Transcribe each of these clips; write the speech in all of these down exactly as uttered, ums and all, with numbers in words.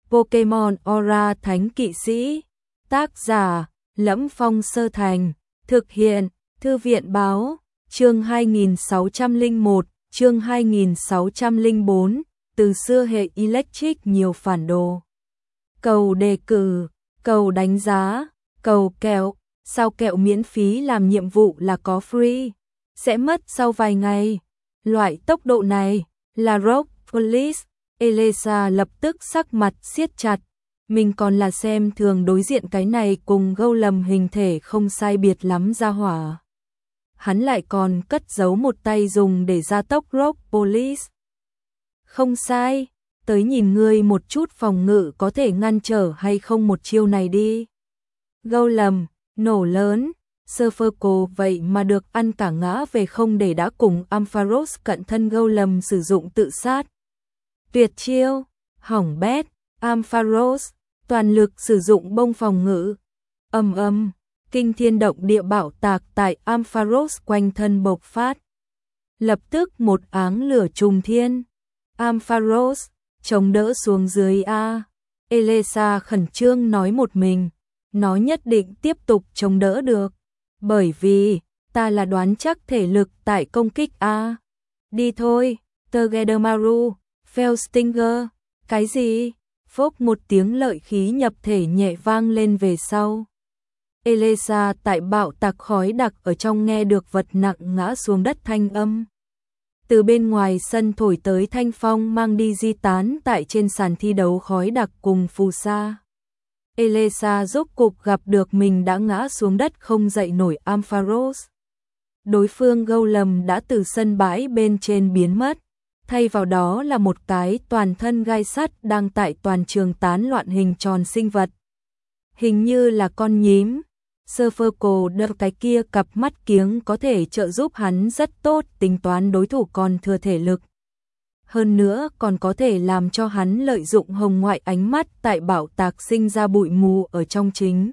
Pokemon Aura Thánh Kỵ Sĩ. Tác giả: Lẫm Phong Sơ Thành. Thực hiện: Thư viện báo. Chương hai nghìn sáu trăm lẻ một, chương hai nghìn sáu trăm lẻ bốn. Từ xưa hệ Electric nhiều phản đồ. Cầu đề cử, cầu đánh giá, cầu kẹo. Sao kẹo miễn phí làm nhiệm vụ là có free, sẽ mất sau vài ngày. Loại tốc độ này là Rock Police. Elesa lập tức sắc mặt siết chặt. Mình còn là xem thường đối diện cái này cùng Golem hình thể không sai biệt lắm ra hỏa. Hắn lại còn cất giấu một tay dùng để gia tốc Rock Police. Không sai, tới nhìn ngươi một chút phòng ngự có thể ngăn trở hay không một chiêu này đi. Golem, nổ lớn, Surferco vậy mà được ăn cả ngã về không để đã cùng Ampharos cận thân Golem sử dụng tự sát. Tuyệt chiêu, hỏng bét, Ampharos, toàn lực sử dụng bông phòng ngự. Ầm ầm, kinh thiên động địa bạo tạc tại Ampharos quanh thân bộc phát. Lập tức một áng lửa trùng thiên. Ampharos, chống đỡ xuống dưới a. Elesa khẩn trương nói một mình, nó nhất định tiếp tục chống đỡ được, bởi vì ta là đoán chắc thể lực tại công kích a. Đi thôi, Togedemaru, Felstinger, cái gì? Phốc một tiếng lợi khí nhập thể nhẹ vang lên về sau. Elesa tại bạo tạc khói đặc ở trong nghe được vật nặng ngã xuống đất thanh âm. Từ bên ngoài sân thổi tới thanh phong mang đi di tán tại trên sàn thi đấu khói đặc cùng phù sa. Elesa rốt cục gặp được mình đã ngã xuống đất không dậy nổi Ampharos. Đối phương Golem đã từ sân bãi bên trên biến mất, thay vào đó là một cái toàn thân gai sắt đang tại toàn trường tán loạn hình tròn sinh vật. Hình như là con nhím. Surferco đập cái kia cặp mắt kiếng có thể trợ giúp hắn rất tốt tính toán đối thủ còn thừa thể lực. Hơn nữa còn có thể làm cho hắn lợi dụng hồng ngoại ánh mắt tại bạo tạc sinh ra bụi mù ở trong chính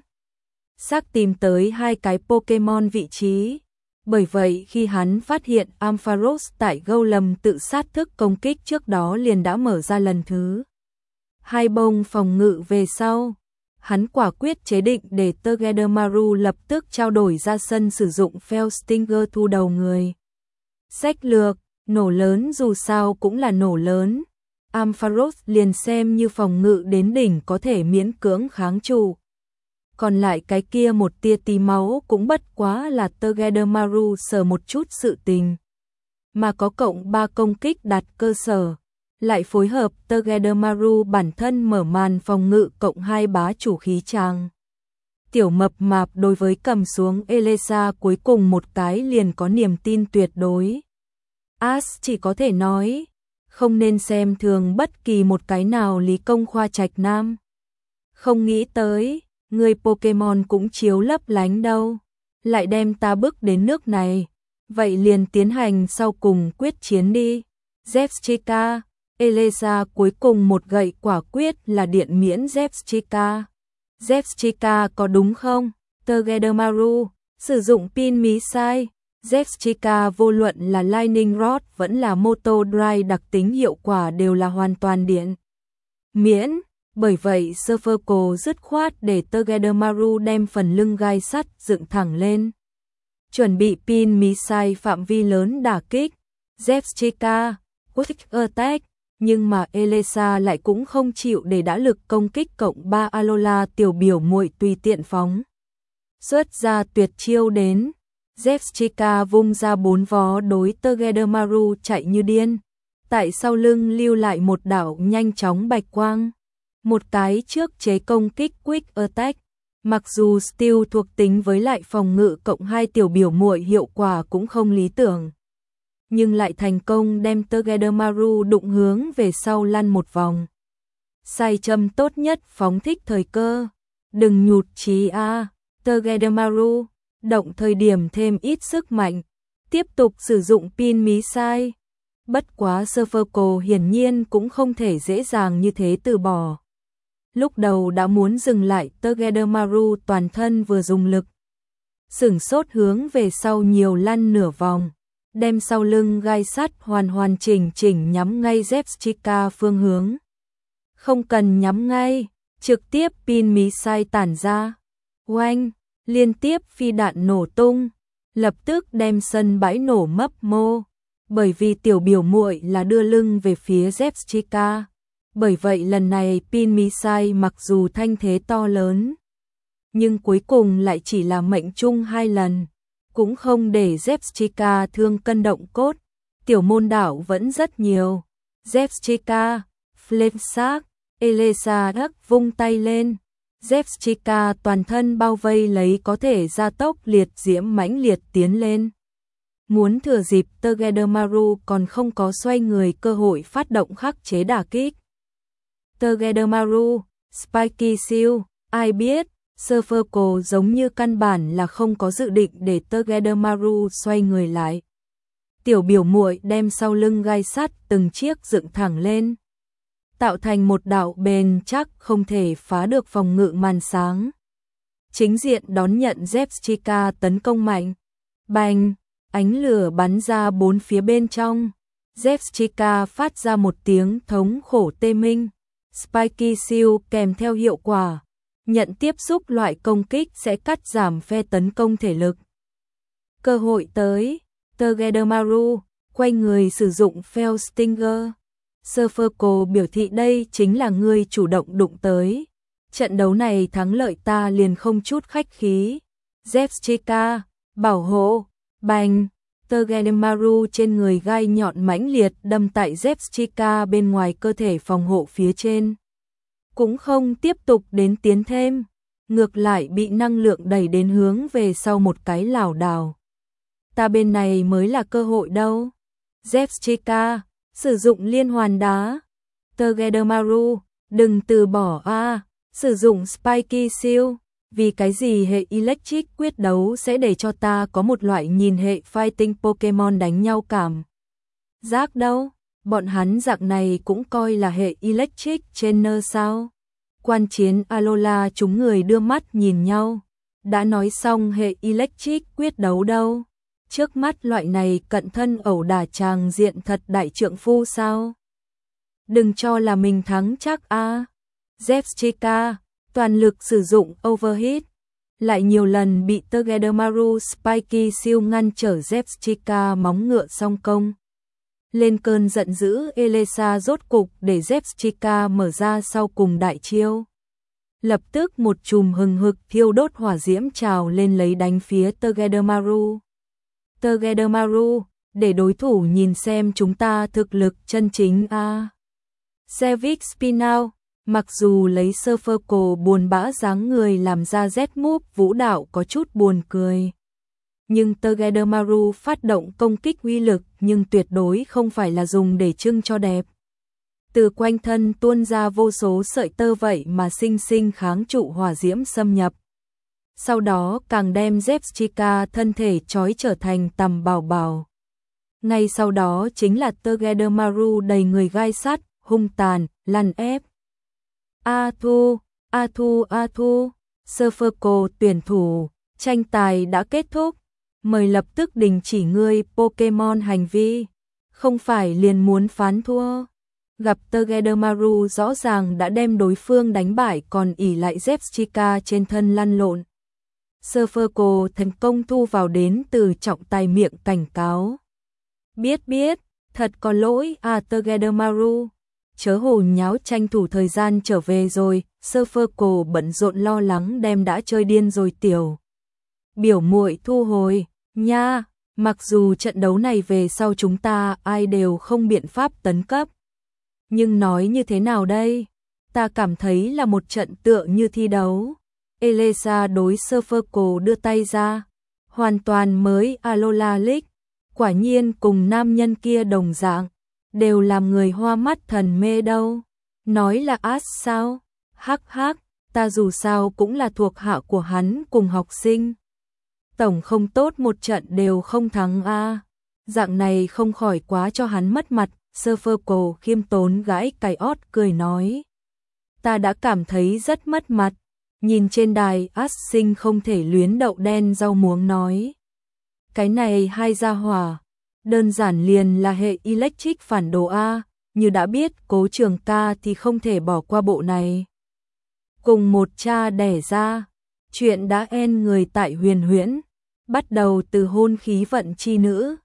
xác tìm tới hai cái Pokemon vị trí. Bởi vậy khi hắn phát hiện Ampharos tại Golem tự sát thức công kích trước đó liền đã mở ra lần thứ hai bông phòng ngự về sau, hắn quả quyết chế định để Togedemaru lập tức trao đổi ra sân sử dụng Felstinger thu đầu người. Sách lược, nổ lớn dù sao cũng là nổ lớn. Ampharos liền xem như phòng ngự đến đỉnh có thể miễn cưỡng kháng trụ. Còn lại cái kia một tia tí máu cũng bất quá là Togedemaru sờ một chút sự tình. Mà có cộng ba công kích đặt cơ sở, lại phối hợp Togedemaru bản thân mở màn phòng ngự cộng hai bá chủ khí tràng. Tiểu mập mạp đối với cầm xuống Elesa cuối cùng một cái liền có niềm tin tuyệt đối. As chỉ có thể nói, không nên xem thường bất kỳ một cái nào lý công khoa trạch nam. Không nghĩ tới, người Pokemon cũng chiếu lấp lánh đâu, lại đem ta bước đến nước này. Vậy liền tiến hành sau cùng quyết chiến đi. Zebstrika, Elesa cuối cùng một gậy quả quyết là điện miễn Zebstrika. Zebstrika có đúng không? Togedemaru, sử dụng pin mí sai. Zebstrika vô luận là Lightning Rod vẫn là Moto Dry đặc tính hiệu quả đều là hoàn toàn điện miễn. Bởi vậy Surferco dứt khoát để Togedemaru đem phần lưng gai sắt dựng thẳng lên, chuẩn bị pin mí sai phạm vi lớn đả kích. Zebstrika, Quick Attack, nhưng mà Elesa lại cũng không chịu để đã lực công kích cộng ba Alola tiểu biểu muội tùy tiện phóng xuất ra tuyệt chiêu đến. Zebstrika vung ra bốn vó đối Togedemaru chạy như điên, tại sau lưng lưu lại một đạo nhanh chóng bạch quang. Một cái trước chế công kích Quick Attack, mặc dù Steel thuộc tính với lại phòng ngự cộng hai tiểu biểu muội hiệu quả cũng không lý tưởng, nhưng lại thành công đem Togedemaru đụng hướng về sau lăn một vòng. Sai châm tốt nhất phóng thích thời cơ, đừng nhụt chí a. Togedemaru, động thời điểm thêm ít sức mạnh, tiếp tục sử dụng pin mí sai. Bất quá Surferco hiển nhiên cũng không thể dễ dàng như thế từ bỏ. Lúc đầu đã muốn dừng lại, Togedemaru toàn thân vừa dùng lực, sửng sốt hướng về sau nhiều lăn nửa vòng, đem sau lưng gai sắt hoàn hoàn chỉnh chỉnh nhắm ngay Zebstrika phương hướng. Không cần nhắm ngay, trực tiếp pin missile tản ra. Oanh, liên tiếp phi đạn nổ tung, lập tức đem sân bãi nổ mấp mô. Bởi vì tiểu biểu muội là đưa lưng về phía Zepchika. Bởi vậy lần này pin missile mặc dù thanh thế to lớn, nhưng cuối cùng lại chỉ là mệnh trung hai lần, cũng không để Zepchika thương cân động cốt. Tiểu môn đảo vẫn rất nhiều. Zepchika, Flemsak, Elesa đắc vung tay lên. Zepchika toàn thân bao vây lấy có thể gia tốc liệt diễm mãnh liệt tiến lên. Muốn thừa dịp Togedemaru còn không có xoay người cơ hội phát động khắc chế đả kích. Togedemaru, Spiky Shield, ai biết, Serverco giống như căn bản là không có dự định để Togedemaru xoay người lại. Tiểu biểu muội đem sau lưng gai sắt từng chiếc dựng thẳng lên, tạo thành một đạo bền chắc không thể phá được phòng ngự màn sáng. Chính diện đón nhận Zepchika tấn công mạnh. Bành, ánh lửa bắn ra bốn phía bên trong. Zepchika phát ra một tiếng thống khổ tê minh. Spiky Shield kèm theo hiệu quả nhận tiếp xúc loại công kích sẽ cắt giảm phe tấn công thể lực. Cơ hội tới, Togedemaru quay người sử dụng Fel Stinger. Serverco biểu thị đây chính là người chủ động đụng tới. Trận đấu này thắng lợi ta liền không chút khách khí. Zepchika, bảo hộ, bành, Togedemaru trên người gai nhọn mãnh liệt đâm tại Zepchika bên ngoài cơ thể phòng hộ phía trên. Cũng không tiếp tục đến tiến thêm, ngược lại bị năng lượng đẩy đến hướng về sau một cái lảo đảo. Ta bên này mới là cơ hội đâu. Zepchika, sử dụng liên hoàn đá. Togedemaru, đừng từ bỏ a, à, sử dụng Spiky Shield. Vì cái gì hệ Electric quyết đấu sẽ để cho ta có một loại nhìn hệ fighting Pokemon đánh nhau cảm giác đâu? Bọn hắn dạng này cũng coi là hệ Electric Trainer sao? Quan chiến Alola chúng người đưa mắt nhìn nhau. Đã nói xong hệ Electric quyết đấu đâu? Trước mắt loại này cận thân ẩu đả tràng diện thật đại trượng phu sao? Đừng cho là mình thắng chắc a. À. Zepchika toàn lực sử dụng Overheat, lại nhiều lần bị Togedemaru Spiky Shield ngăn trở. Zepchika móng ngựa song công. Lên cơn giận dữ, Elesa rốt cục để Zepchika mở ra sau cùng đại chiêu. Lập tức một chùm hừng hực thiêu đốt hỏa diễm trào lên lấy đánh phía Togedemaru. Togedemaru, để đối thủ nhìn xem chúng ta thực lực chân chính a. À. Sevic Spinal, mặc dù lấy Serverco buồn bã dáng người làm ra Z-move vũ đạo có chút buồn cười. Nhưng Togedemaru phát động công kích uy lực nhưng tuyệt đối không phải là dùng để trưng cho đẹp. Từ quanh thân tuôn ra vô số sợi tơ vậy mà sinh sinh kháng trụ hỏa diễm xâm nhập. Sau đó càng đem Zepchika thân thể trói trở thành tằm bảo bảo. Ngay sau đó chính là Togedemaru đầy người gai sắt, hung tàn, lăn ép. A thu, A thu, A thu, Serverco tuyển thủ, tranh tài đã kết thúc. Mời lập tức đình chỉ ngươi Pokemon hành vi, không phải liền muốn phán thua. Gặp Togedemaru rõ ràng đã đem đối phương đánh bại còn ỷ lại Zepchika trên thân lăn lộn. Serverco thành công thu vào đến từ trọng tài miệng cảnh cáo. Biết biết, thật có lỗi à Togedemaru. Chớ hồ nháo tranh thủ thời gian trở về rồi, Serverco bận rộn lo lắng đem đã chơi điên rồi tiểu. Biểu muội thu hồi, nha, mặc dù trận đấu này về sau chúng ta ai đều không biện pháp tấn cấp. Nhưng nói như thế nào đây? Ta cảm thấy là một trận tựa như thi đấu. Elesa đối Serverco đưa tay ra. Hoàn toàn mới Alola League. Quả nhiên cùng nam nhân kia đồng dạng. Đều làm người hoa mắt thần mê đâu. Nói là Ash sao? Hắc hắc, ta dù sao cũng là thuộc hạ của hắn cùng học sinh. Tổng không tốt một trận đều không thắng a. Dạng này không khỏi quá cho hắn mất mặt. Serverco khiêm tốn gãi cái ót cười nói. Ta đã cảm thấy rất mất mặt. Nhìn trên đài Ash sinh không thể luyến đậu đen rau muống nói. Cái này hai gia hỏa. Đơn giản liền là hệ Electric phản đồ A. như đã biết Cố Trường Ca thì không thể bỏ qua bộ này. Cùng một cha đẻ ra, chuyện đã en người tại Huyền Huyễn, bắt đầu từ hôn khí vận chi nữ,